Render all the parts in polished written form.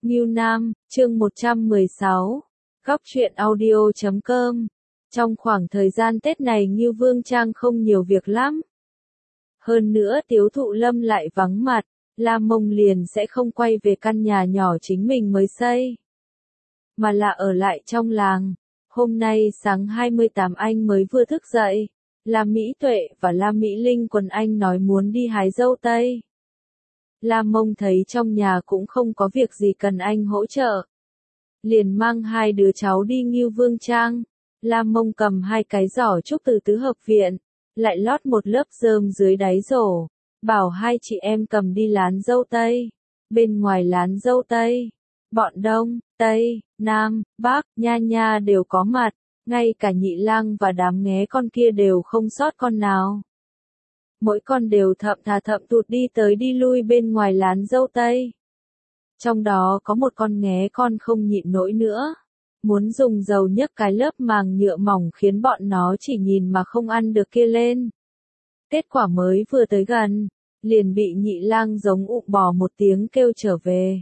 Ngưu Nam, chương 116. Góc truyện audio.com. Trong khoảng thời gian Tết này Ngưu Vương Trang không nhiều việc lắm. Hơn nữa Tiếu Thụ Lâm lại vắng mặt, Lam Mông liền sẽ không quay về căn nhà nhỏ chính mình mới xây, mà là ở lại trong làng. Hôm nay sáng 28 anh mới vừa thức dậy, Lam Mỹ Tuệ và Lam Mỹ Linh quần anh nói muốn đi hái dâu tây. Lam Mông thấy trong nhà cũng không có việc gì cần anh hỗ trợ, liền mang hai đứa cháu đi Ngưu Vương Trang. Lam Mông cầm hai cái giỏ trúc từ tứ hợp viện, lại lót một lớp rơm dưới đáy rổ, bảo hai chị em cầm đi lán dâu tây. Bên ngoài lán dâu tây, bọn Đông, Tây, Nam, Bắc, Nha Nha đều có mặt, ngay cả Nhị Lang và đám nghé con kia đều không sót con nào. Mỗi con đều thậm thà thậm thụt đi tới đi lui bên ngoài lán dâu tây. Trong đó có một con nghé con không nhịn nổi nữa, muốn dùng dầu nhấc cái lớp màng nhựa mỏng khiến bọn nó chỉ nhìn mà không ăn được kia lên. Kết quả mới vừa tới gần, liền bị Nhị Lang giống ụ bò một tiếng kêu trở về.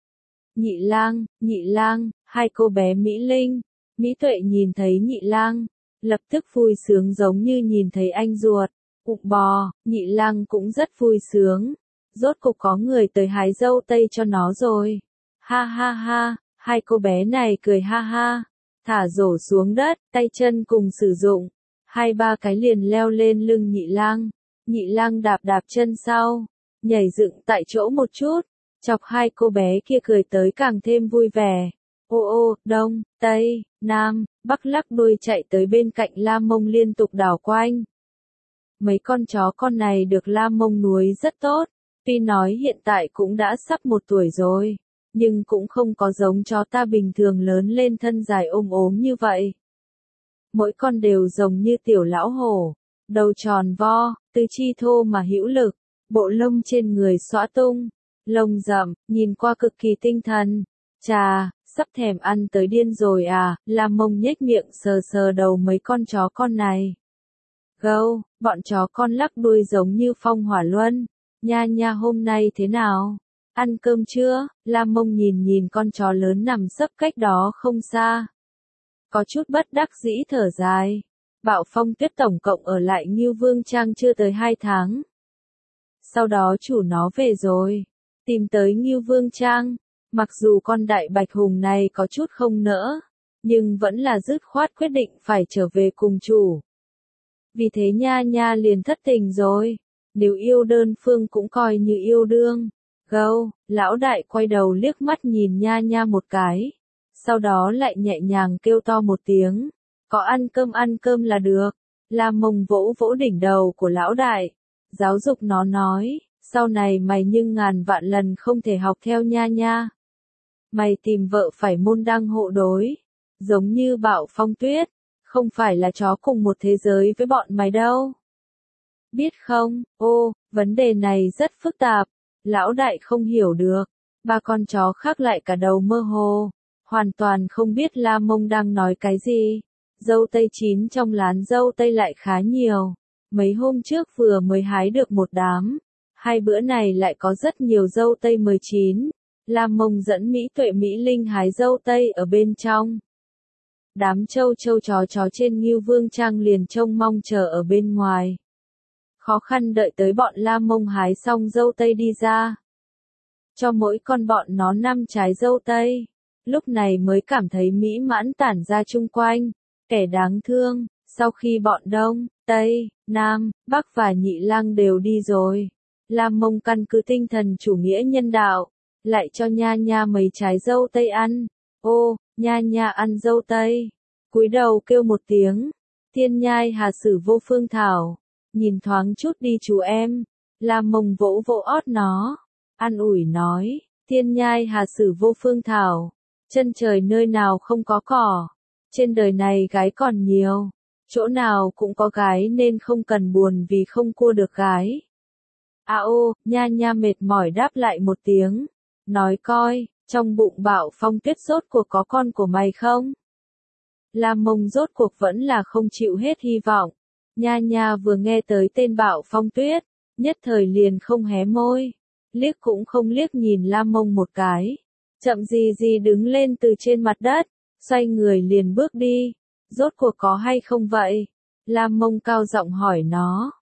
Nhị Lang, hai cô bé Mỹ Linh, Mỹ Tuệ nhìn thấy Nhị Lang, lập tức vui sướng giống như nhìn thấy anh ruột. Ụ bò, Nhị Lang cũng rất vui sướng. Rốt cục có người tới hái dâu tây cho nó rồi. Ha ha ha, hai cô bé này cười ha ha, thả rổ xuống đất, tay chân cùng sử dụng. Hai ba cái liền leo lên lưng Nhị Lang. Nhị Lang đạp đạp chân sau, nhảy dựng tại chỗ một chút, chọc hai cô bé kia cười tới càng thêm vui vẻ. Ô ô, Đông, Tây, Nam, Bắc lắc đuôi chạy tới bên cạnh Lam Mông liên tục đảo quanh. Mấy con chó con này được Lam Mông nuôi rất tốt, tuy nói hiện tại cũng đã sắp 1 tuổi rồi, nhưng cũng không có giống chó ta bình thường lớn lên thân dài ôm ốm như vậy. Mỗi con đều giống như tiểu lão hổ, đầu tròn vo, tứ chi thô mà hữu lực, bộ lông trên người xõa tung, lông rậm, nhìn qua cực kỳ tinh thần. Chà, sắp thèm ăn tới điên rồi à, Lam Mông nhếch miệng sờ sờ đầu mấy con chó con này. Gâu, bọn chó con lắc đuôi giống như phong hỏa luân. Nha Nha hôm nay thế nào? Ăn cơm chưa? Lam Mông nhìn nhìn con chó lớn nằm sấp cách đó không xa, có chút bất đắc dĩ thở dài. Bạo Phong Tuyết tổng cộng ở lại Ngưu Vương Trang chưa tới 2 tháng. Sau đó chủ nó về rồi, tìm tới Ngưu Vương Trang. Mặc dù con đại bạch hùng này có chút không nỡ, nhưng vẫn là dứt khoát quyết định phải trở về cùng chủ. Vì thế Nha Nha liền thất tình rồi, nếu yêu đơn phương cũng coi như yêu đương. Gâu, lão đại quay đầu liếc mắt nhìn Nha Nha một cái, sau đó lại nhẹ nhàng kêu to một tiếng, có ăn cơm là được. Lam Mông vỗ vỗ đỉnh đầu của lão đại, giáo dục nó nói, sau này mày nhưng ngàn vạn lần không thể học theo Nha Nha. Mày tìm vợ phải môn đăng hộ đối, giống như Bạo Phong Tuyết, không phải là chó cùng một thế giới với bọn mày đâu. Biết không, ô, vấn đề này rất phức tạp, lão đại không hiểu được. Ba con chó khác lại cả đầu mơ hồ, hoàn toàn không biết Lam Mông đang nói cái gì. Dâu tây chín trong lán dâu tây lại khá nhiều, mấy hôm trước vừa mới hái được một đám, 2 bữa này lại có rất nhiều dâu tây mới chín. Lam Mông dẫn Mỹ Tuệ Mỹ Linh hái dâu tây ở bên trong. Đám trâu chó trên Ngưu Vương Trang liền trông mong chờ ở bên ngoài, khó khăn đợi tới bọn Lam Mông hái xong dâu tây đi ra, cho mỗi con bọn nó 5 trái dâu tây. Lúc này mới cảm thấy mỹ mãn tản ra chung quanh. Kẻ đáng thương, sau khi bọn Đông, Tây, Nam, Bắc và Nhị Lang đều đi rồi, Lam Mông căn cứ tinh thần chủ nghĩa nhân đạo, lại cho Nha Nha mấy trái dâu tây ăn. Ô, Nha Nha ăn dâu tây, cúi đầu kêu một tiếng, thiên nhai hà sử vô phương thảo, nhìn thoáng chút đi chú em. Lam Mông vỗ vỗ ót nó, an ủi nói, thiên nhai hà sử vô phương thảo, chân trời nơi nào không có cỏ, trên đời này gái còn nhiều, chỗ nào cũng có gái nên không cần buồn vì không cua được gái. À ô, Nha Nha mệt mỏi đáp lại một tiếng, nói coi, trong bụng Bạo Phong Tuyết rốt cuộc có con của mày không? Lam Mông rốt cuộc vẫn là không chịu hết hy vọng. Nha Nha vừa nghe tới tên Bạo Phong Tuyết, nhất thời liền không hé môi, liếc cũng không liếc nhìn Lam Mông một cái, Chậm gì gì đứng lên từ trên mặt đất, xoay người liền bước đi. Rốt cuộc có hay không vậy? Lam Mông cao giọng hỏi nó.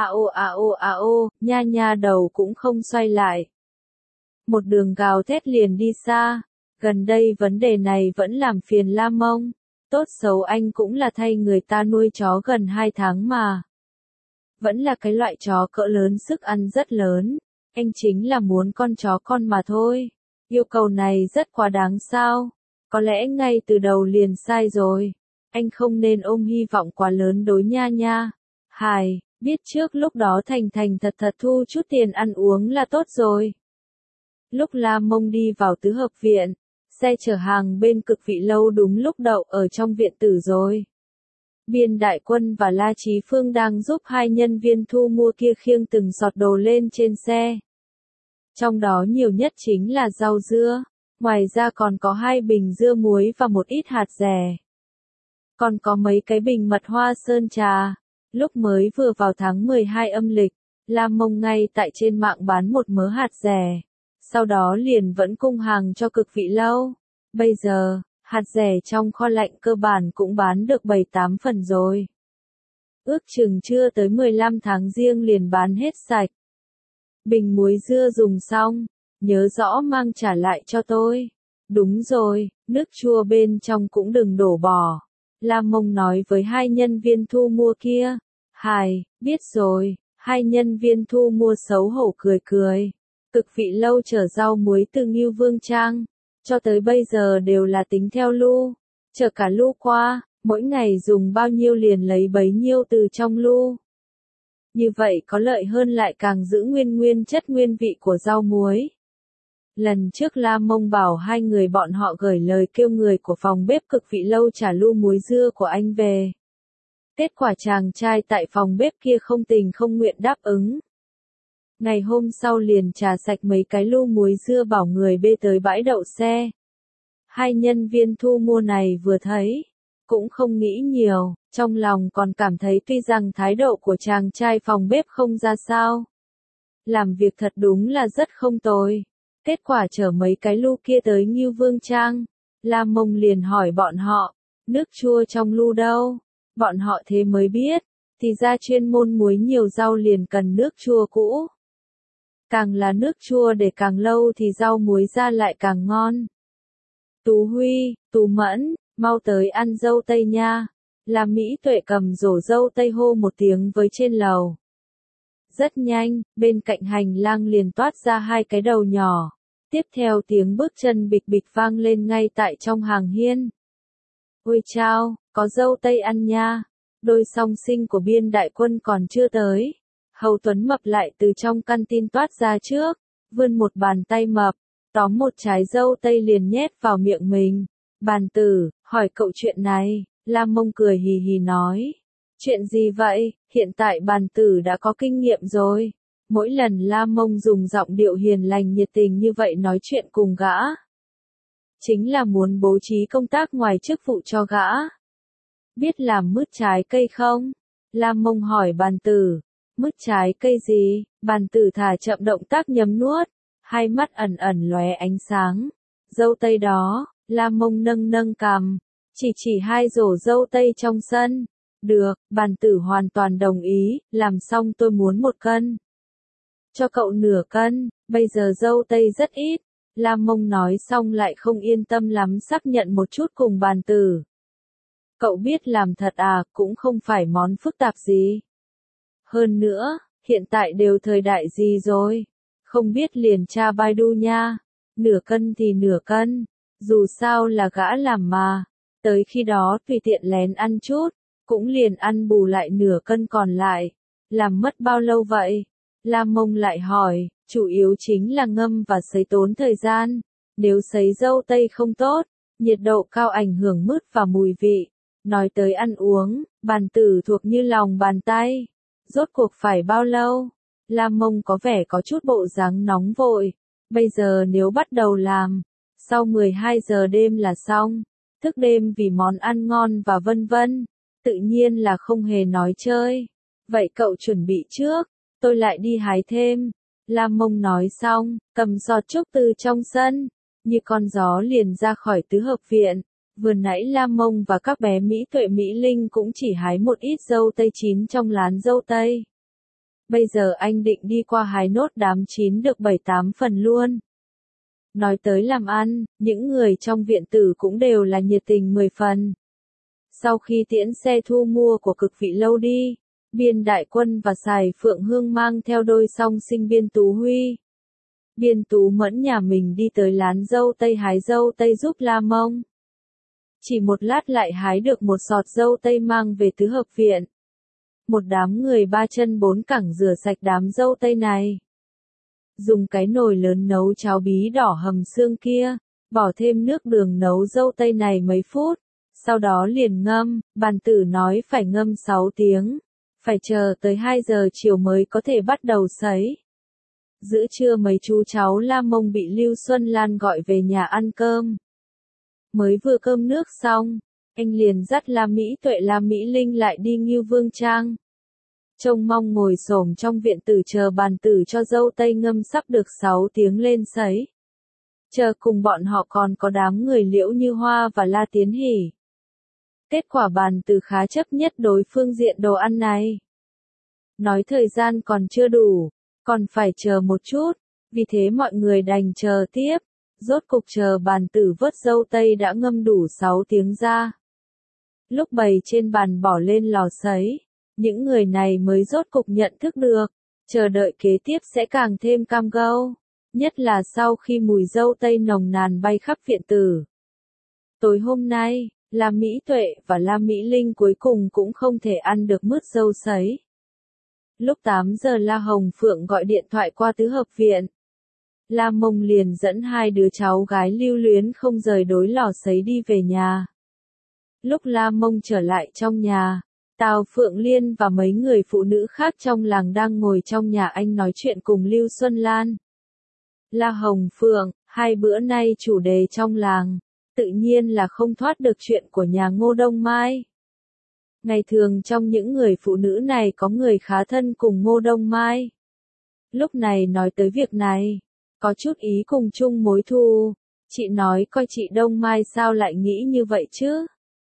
A ô, nha nha đầu cũng không xoay lại. Một đường gào thét liền đi xa. Gần đây vấn đề này vẫn làm phiền Lam Mông. Tốt xấu anh cũng là thay người ta nuôi chó gần 2 tháng mà. Vẫn là cái loại chó cỡ lớn, sức ăn rất lớn. Anh chính là muốn con chó con mà thôi. Yêu cầu này rất quá đáng sao? Có lẽ ngay từ đầu liền sai rồi. Anh không nên ôm hy vọng quá lớn đối nha nha. Hài, biết trước lúc đó thành thành thật thật thu chút tiền ăn uống là tốt rồi. Lúc Lam Mông đi vào tứ hợp viện, xe chở hàng bên Cực Vị Lâu đúng lúc đậu ở trong viện tử rồi. Biên Đại Quân và La Chí Phương đang giúp hai nhân viên thu mua kia khiêng từng giọt đồ lên trên xe. Trong đó nhiều nhất chính là rau dưa, ngoài ra còn có 2 bình dưa muối và một ít hạt dẻ. Còn có mấy cái bình mật hoa sơn trà. Lúc mới vừa vào tháng 12 âm lịch, Lam Mông ngay tại trên mạng bán một mớ hạt dẻ. Sau đó liền vẫn cung hàng cho Cực Vị Lâu. Bây giờ, hạt dẻ trong kho lạnh cơ bản cũng bán được 7-8 phần rồi. Ước chừng chưa tới 15 tháng riêng liền bán hết sạch. Bình muối dưa dùng xong, nhớ rõ mang trả lại cho tôi. Đúng rồi, nước chua bên trong cũng đừng đổ bỏ. Lam Mông nói với hai nhân viên thu mua kia. Hài, biết rồi, hai nhân viên thu mua xấu hổ cười cười. Cực Vị Lâu chở rau muối từ Ngưu Vương Trang, cho tới bây giờ đều là tính theo lu. Chở cả lu qua, mỗi ngày dùng bao nhiêu liền lấy bấy nhiêu từ trong lu. Như vậy có lợi hơn lại càng giữ nguyên chất nguyên vị của rau muối. Lần trước Lam Mông bảo hai người bọn họ gửi lời kêu người của phòng bếp Cực Vị Lâu trả lu muối dưa của anh về. Kết quả chàng trai tại phòng bếp kia không tình không nguyện đáp ứng. Ngày hôm sau liền trả sạch mấy cái lu muối dưa bảo người bê tới bãi đậu xe. Hai nhân viên thu mua này vừa thấy, cũng không nghĩ nhiều, trong lòng còn cảm thấy tuy rằng thái độ của chàng trai phòng bếp không ra sao. Làm việc thật đúng là rất không tồi. Kết quả chở mấy cái lu kia tới Ngưu Vương Trang, Lam Mông liền hỏi bọn họ, nước chua trong lu đâu? Bọn họ thế mới biết, thì ra chuyên môn muối nhiều rau liền cần nước chua cũ. Càng là nước chua để càng lâu thì rau muối ra lại càng ngon. Tú Huy, Tú Mẫn, mau tới ăn dâu tây nha. Làm Mỹ Tuệ cầm rổ dâu tây hô một tiếng với trên lầu. Rất nhanh, bên cạnh hành lang liền toát ra 2 cái đầu nhỏ. Tiếp theo tiếng bước chân bịch bịch vang lên ngay tại trong hàng hiên. Ôi chao, có dâu tây ăn nha. Đôi song sinh của Biên Đại Quân còn chưa tới. Hầu Tuấn Mập lại từ trong căn tin toát ra trước, vươn một bàn tay mập, tóm một trái dâu tây liền nhét vào miệng mình. Bàn tử, hỏi cậu chuyện này, Lam Mông cười hì hì nói. Chuyện gì vậy, hiện tại bàn tử đã có kinh nghiệm rồi. Mỗi lần Lam Mông dùng giọng điệu hiền lành nhiệt tình như vậy nói chuyện cùng gã. Chính là muốn bố trí công tác ngoài chức vụ cho gã. Biết làm mứt trái cây không? Lam Mông hỏi bàn tử. Mứt trái cây gì? Bàn tử thả chậm động tác nhấm nuốt. Hai mắt ẩn ẩn lóe ánh sáng. Dâu tây đó, Lam Mông nâng cằm. Chỉ 2 rổ dâu tây trong sân. Được, bàn tử hoàn toàn đồng ý, làm xong tôi muốn 1 cân. Cho cậu nửa cân, bây giờ dâu tây rất ít. Lam Mông nói xong lại không yên tâm lắm xác nhận một chút cùng bàn tử. Cậu biết làm thật à, cũng không phải món phức tạp gì. Hơn nữa, hiện tại đều thời đại gì rồi. Không biết liền tra Baidu nha. Nửa cân thì nửa cân. Dù sao là gã làm mà. Tới khi đó tùy tiện lén ăn chút. Cũng liền ăn bù lại nửa cân còn lại. Làm mất bao lâu vậy? Lam Mông lại hỏi, chủ yếu chính là ngâm và sấy tốn thời gian. Nếu sấy dâu tây không tốt, nhiệt độ cao ảnh hưởng mứt và mùi vị. Nói tới ăn uống, bàn tử thuộc như lòng bàn tay. Rốt cuộc phải bao lâu? Lam Mông có vẻ có chút bộ dáng nóng vội. Bây giờ nếu bắt đầu làm, sau 12 giờ đêm là xong. Thức đêm vì món ăn ngon và vân vân. Tự nhiên là không hề nói chơi. Vậy cậu chuẩn bị trước, tôi lại đi hái thêm. Lam Mông nói xong, cầm giọt trúc từ trong sân. như con gió liền ra khỏi tứ hợp viện. Vừa nãy La Mông và các bé Mỹ Tuệ Mỹ Linh cũng chỉ hái một ít dâu tây chín trong lán dâu tây. Bây giờ anh định đi qua hái nốt đám chín được 7-8 phần luôn. Nói tới làm ăn, những người trong viện tử cũng đều là nhiệt tình 10 phần. Sau khi tiễn xe thu mua của Cực Vị Lâu đi, Biên Đại Quân và Sài Phượng Hương mang theo đôi song sinh Biên Tú Huy, Biên Tú Mẫn nhà mình đi tới lán dâu tây hái dâu tây giúp La Mông. Chỉ một lát lại hái được một sọt dâu tây mang về tứ hợp viện. Một đám người 3 chân 4 cẳng rửa sạch đám dâu tây này. Dùng cái nồi lớn nấu cháo bí đỏ hầm xương kia, bỏ thêm nước đường nấu dâu tây này mấy phút, sau đó liền ngâm, bàn tử nói phải ngâm 6 tiếng, phải chờ tới 2 giờ chiều mới có thể bắt đầu sấy. Giữa trưa mấy chú cháu La Mông bị Lưu Xuân Lan gọi về nhà ăn cơm. Mới vừa cơm nước xong, anh liền dắt La Mỹ Tuệ La Mỹ Linh lại đi Ngưu Vương Trang. Trông mong ngồi xổm trong viện tử chờ bàn tử cho dâu tây ngâm sắp được 6 tiếng lên sấy. Chờ cùng bọn họ còn có đám người Liễu Như Hoa và La Tiến Hỷ. Kết quả bàn tử khá chấp nhất đối phương diện đồ ăn này. Nói thời gian còn chưa đủ, còn phải chờ một chút, vì thế mọi người đành chờ tiếp. Rốt cục chờ bàn tử vớt dâu tây đã ngâm đủ 6 tiếng ra. Lúc bày trên bàn bỏ lên lò sấy, những người này mới rốt cục nhận thức được, chờ đợi kế tiếp sẽ càng thêm cam go, nhất là sau khi mùi dâu tây nồng nàn bay khắp viện tử. Tối hôm nay, La Mỹ Tuệ và La Mỹ Linh cuối cùng cũng không thể ăn được mứt dâu sấy. Lúc 8 giờ La Hồng Phượng gọi điện thoại qua tứ hợp viện. La Mông liền dẫn 2 đứa cháu gái lưu luyến không rời đối lò sấy đi về nhà. Lúc La Mông trở lại trong nhà, Tào Phượng Liên và mấy người phụ nữ khác trong làng đang ngồi trong nhà anh nói chuyện cùng Lưu Xuân Lan. La Hồng Phượng, 2 bữa nay chủ đề trong làng, tự nhiên là không thoát được chuyện của nhà Ngô Đông Mai. Ngày thường trong những người phụ nữ này có người khá thân cùng Ngô Đông Mai. Lúc này nói tới việc này, có chút ý cùng chung mối thù, chị nói coi chị Đông Mai sao lại nghĩ như vậy chứ?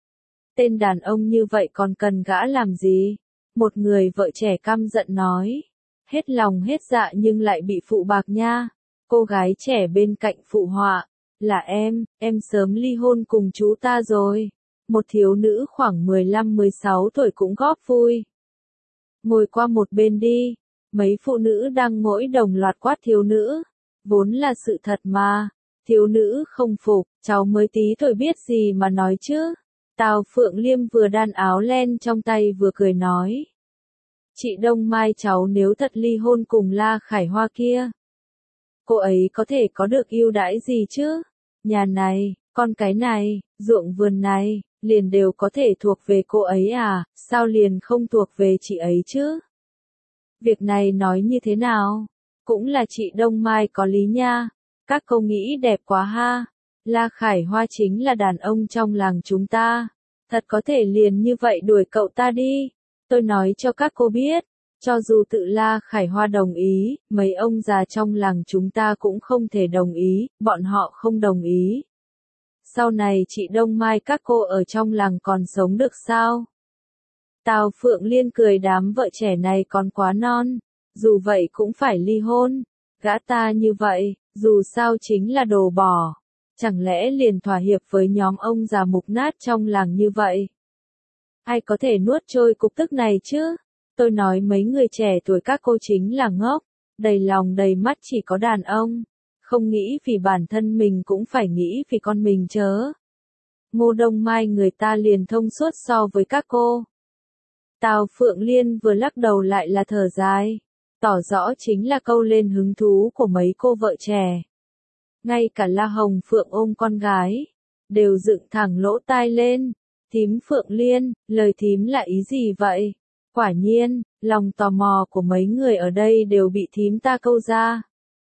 Tên đàn ông như vậy còn cần gã làm gì? Một người vợ trẻ căm giận nói. Hết lòng hết dạ nhưng lại bị phụ bạc nha. Cô gái trẻ bên cạnh phụ họa. Là em sớm ly hôn cùng chú ta rồi. Một thiếu nữ khoảng 15-16 tuổi cũng góp vui. Ngồi qua một bên đi. Mấy phụ nữ đang mỗi đồng loạt quát thiếu nữ. Vốn là sự thật mà. Thiếu nữ không phục, cháu mới tí tuổi biết gì mà nói chứ. Tào Phượng Liêm vừa đan áo len trong tay vừa cười nói. Chị Đông Mai cháu nếu thật ly hôn cùng La Khải Hoa kia. Cô ấy có thể có được ưu đãi gì chứ? Nhà này, con cái này, ruộng vườn này, liền đều có thể thuộc về cô ấy à, sao liền không thuộc về chị ấy chứ? Việc này nói như thế nào? Cũng là chị Đông Mai có lý nha. Các cô nghĩ đẹp quá ha. La Khải Hoa chính là đàn ông trong làng chúng ta. Thật có thể liền như vậy đuổi cậu ta đi. Tôi nói cho các cô biết, cho dù tự La Khải Hoa đồng ý, mấy ông già trong làng chúng ta cũng không thể đồng ý, bọn họ không đồng ý. Sau này chị Đông Mai các cô ở trong làng còn sống được sao? Tào Phượng Liên cười đám vợ trẻ này còn quá non, dù vậy cũng phải ly hôn. Gã ta như vậy, dù sao chính là đồ bỏ. Chẳng lẽ liền thỏa hiệp với nhóm ông già mục nát trong làng như vậy? Ai có thể nuốt trôi cục tức này chứ? Tôi nói mấy người trẻ tuổi các cô chính là ngốc, đầy lòng đầy mắt chỉ có đàn ông. Không nghĩ vì bản thân mình cũng phải nghĩ vì con mình chớ. Ngô Đông Mai người ta liền thông suốt so với các cô. Tào Phượng Liên vừa lắc đầu lại là thở dài. Tỏ rõ chính là câu lên hứng thú của mấy cô vợ trẻ. Ngay cả La Hồng Phượng ôm con gái, đều dựng thẳng lỗ tai lên. Thím Phượng Liên, lời thím là ý gì vậy? Quả nhiên, lòng tò mò của mấy người ở đây đều bị thím ta câu ra.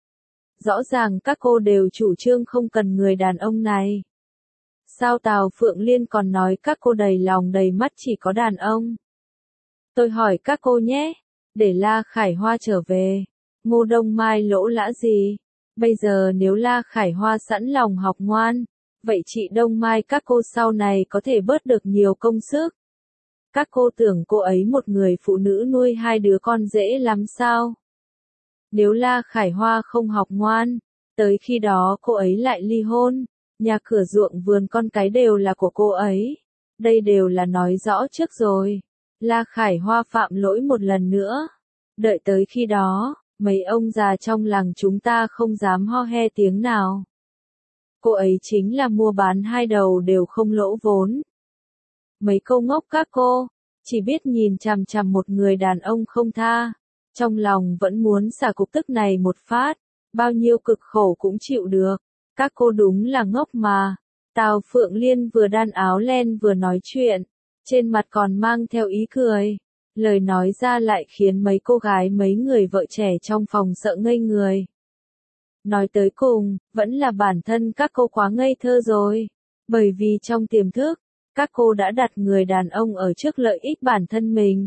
Rõ ràng các cô đều chủ trương không cần người đàn ông này. Sao Tào Phượng Liên còn nói các cô đầy lòng đầy mắt chỉ có đàn ông? Tôi hỏi các cô nhé, để La Khải Hoa trở về, Ngô Đông Mai lỗ lã gì? Bây giờ nếu La Khải Hoa sẵn lòng học ngoan, vậy chị Đông Mai các cô sau này có thể bớt được nhiều công sức. Các cô tưởng cô ấy một người phụ nữ nuôi hai đứa con dễ lắm sao? Nếu La Khải Hoa không học ngoan, tới khi đó cô ấy lại ly hôn, nhà cửa ruộng vườn con cái đều là của cô ấy. Đây đều là nói rõ trước rồi. La Khải Hoa phạm lỗi một lần nữa. Đợi tới khi đó, mấy ông già trong làng chúng ta không dám ho he tiếng nào. Cô ấy chính là mua bán hai đầu đều không lỗ vốn. Mấy câu ngốc các cô, chỉ biết nhìn chằm chằm một người đàn ông không tha, trong lòng vẫn muốn xả cục tức này một phát, bao nhiêu cực khổ cũng chịu được. Các cô đúng là ngốc mà. Tào Phượng Liên vừa đan áo len vừa nói chuyện, trên mặt còn mang theo ý cười. Lời nói ra lại khiến mấy cô gái mấy người vợ trẻ trong phòng sợ ngây người. Nói tới cùng, vẫn là bản thân các cô quá ngây thơ rồi. Bởi vì trong tiềm thức, các cô đã đặt người đàn ông ở trước lợi ích bản thân mình.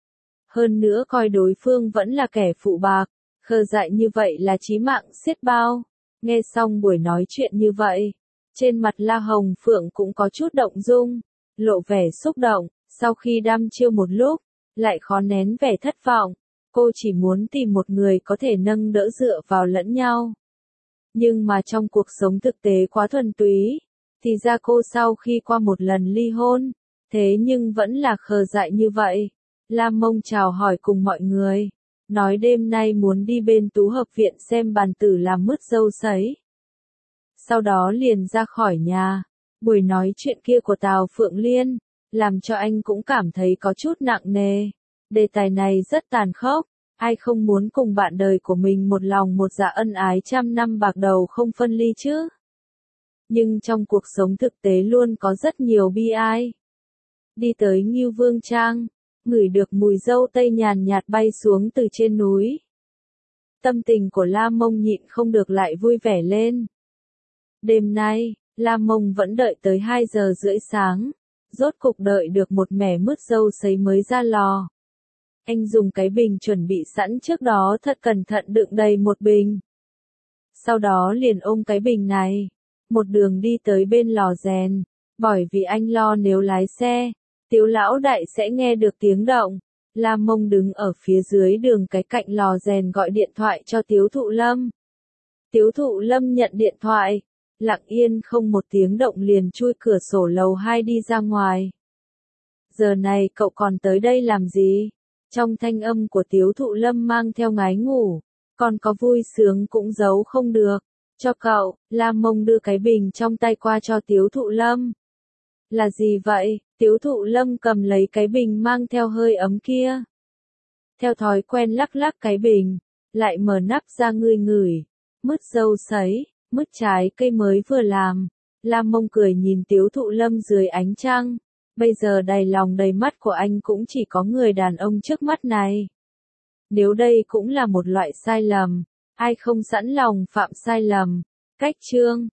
Hơn nữa coi đối phương vẫn là kẻ phụ bạc, khờ dại như vậy là chí mạng xiết bao. Nghe xong buổi nói chuyện như vậy, trên mặt La Hồng Phượng cũng có chút động dung, lộ vẻ xúc động, sau khi đăm chiêu một lúc, lại khó nén vẻ thất vọng. Cô chỉ muốn tìm một người có thể nâng đỡ dựa vào lẫn nhau. Nhưng mà trong cuộc sống thực tế quá thuần túy, thì ra cô sau khi qua một lần ly hôn, thế nhưng vẫn là khờ dại như vậy. Lam Mông chào hỏi cùng mọi người, nói đêm nay muốn đi bên Tú Hợp Viện xem bàn tử làm mứt dâu sấy. Sau đó liền ra khỏi nhà. Buổi nói chuyện kia của Tào Phượng Liên, làm cho anh cũng cảm thấy có chút nặng nề. Đề tài này rất tàn khốc, ai không muốn cùng bạn đời của mình một lòng một dạ ân ái trăm năm bạc đầu không phân ly chứ. Nhưng trong cuộc sống thực tế luôn có rất nhiều bi ai. Đi tới Ngưu Vương Trang, ngửi được mùi dâu tây nhàn nhạt bay xuống từ trên núi. Tâm tình của Lam Mông nhịn không được lại vui vẻ lên. Đêm nay, Lam Mông vẫn đợi tới 2 giờ rưỡi sáng, rốt cục đợi được một mẻ mứt dâu sấy mới ra lò. Anh dùng cái bình chuẩn bị sẵn trước đó thật cẩn thận đựng đầy một bình. Sau đó liền ôm cái bình này, một đường đi tới bên lò rèn, bởi vì anh lo nếu lái xe, Tiếu lão đại sẽ nghe được tiếng động. Lam Mông đứng ở phía dưới đường cái cạnh lò rèn gọi điện thoại cho Tiếu Thụ Lâm. Tiếu Thụ Lâm nhận điện thoại, lặng yên không một tiếng động liền chui cửa sổ lầu 2 đi ra ngoài. Giờ này cậu còn tới đây làm gì? Trong thanh âm của Tiếu Thụ Lâm mang theo ngái ngủ, còn có vui sướng cũng giấu không được. Cho cậu, Lam Mông đưa cái bình trong tay qua cho Tiếu Thụ Lâm. Là gì vậy? Tiếu Thụ Lâm cầm lấy cái bình mang theo hơi ấm kia. Theo thói quen lắc lắc cái bình, lại mở nắp ra ngửi ngửi. Mứt dâu sấy, mứt trái cây mới vừa làm. Lam Mông cười nhìn Tiếu Thụ Lâm dưới ánh trăng. Bây giờ đầy lòng đầy mắt của anh cũng chỉ có người đàn ông trước mắt này. Nếu đây cũng là một loại sai lầm, ai không sẵn lòng phạm sai lầm. Cách chương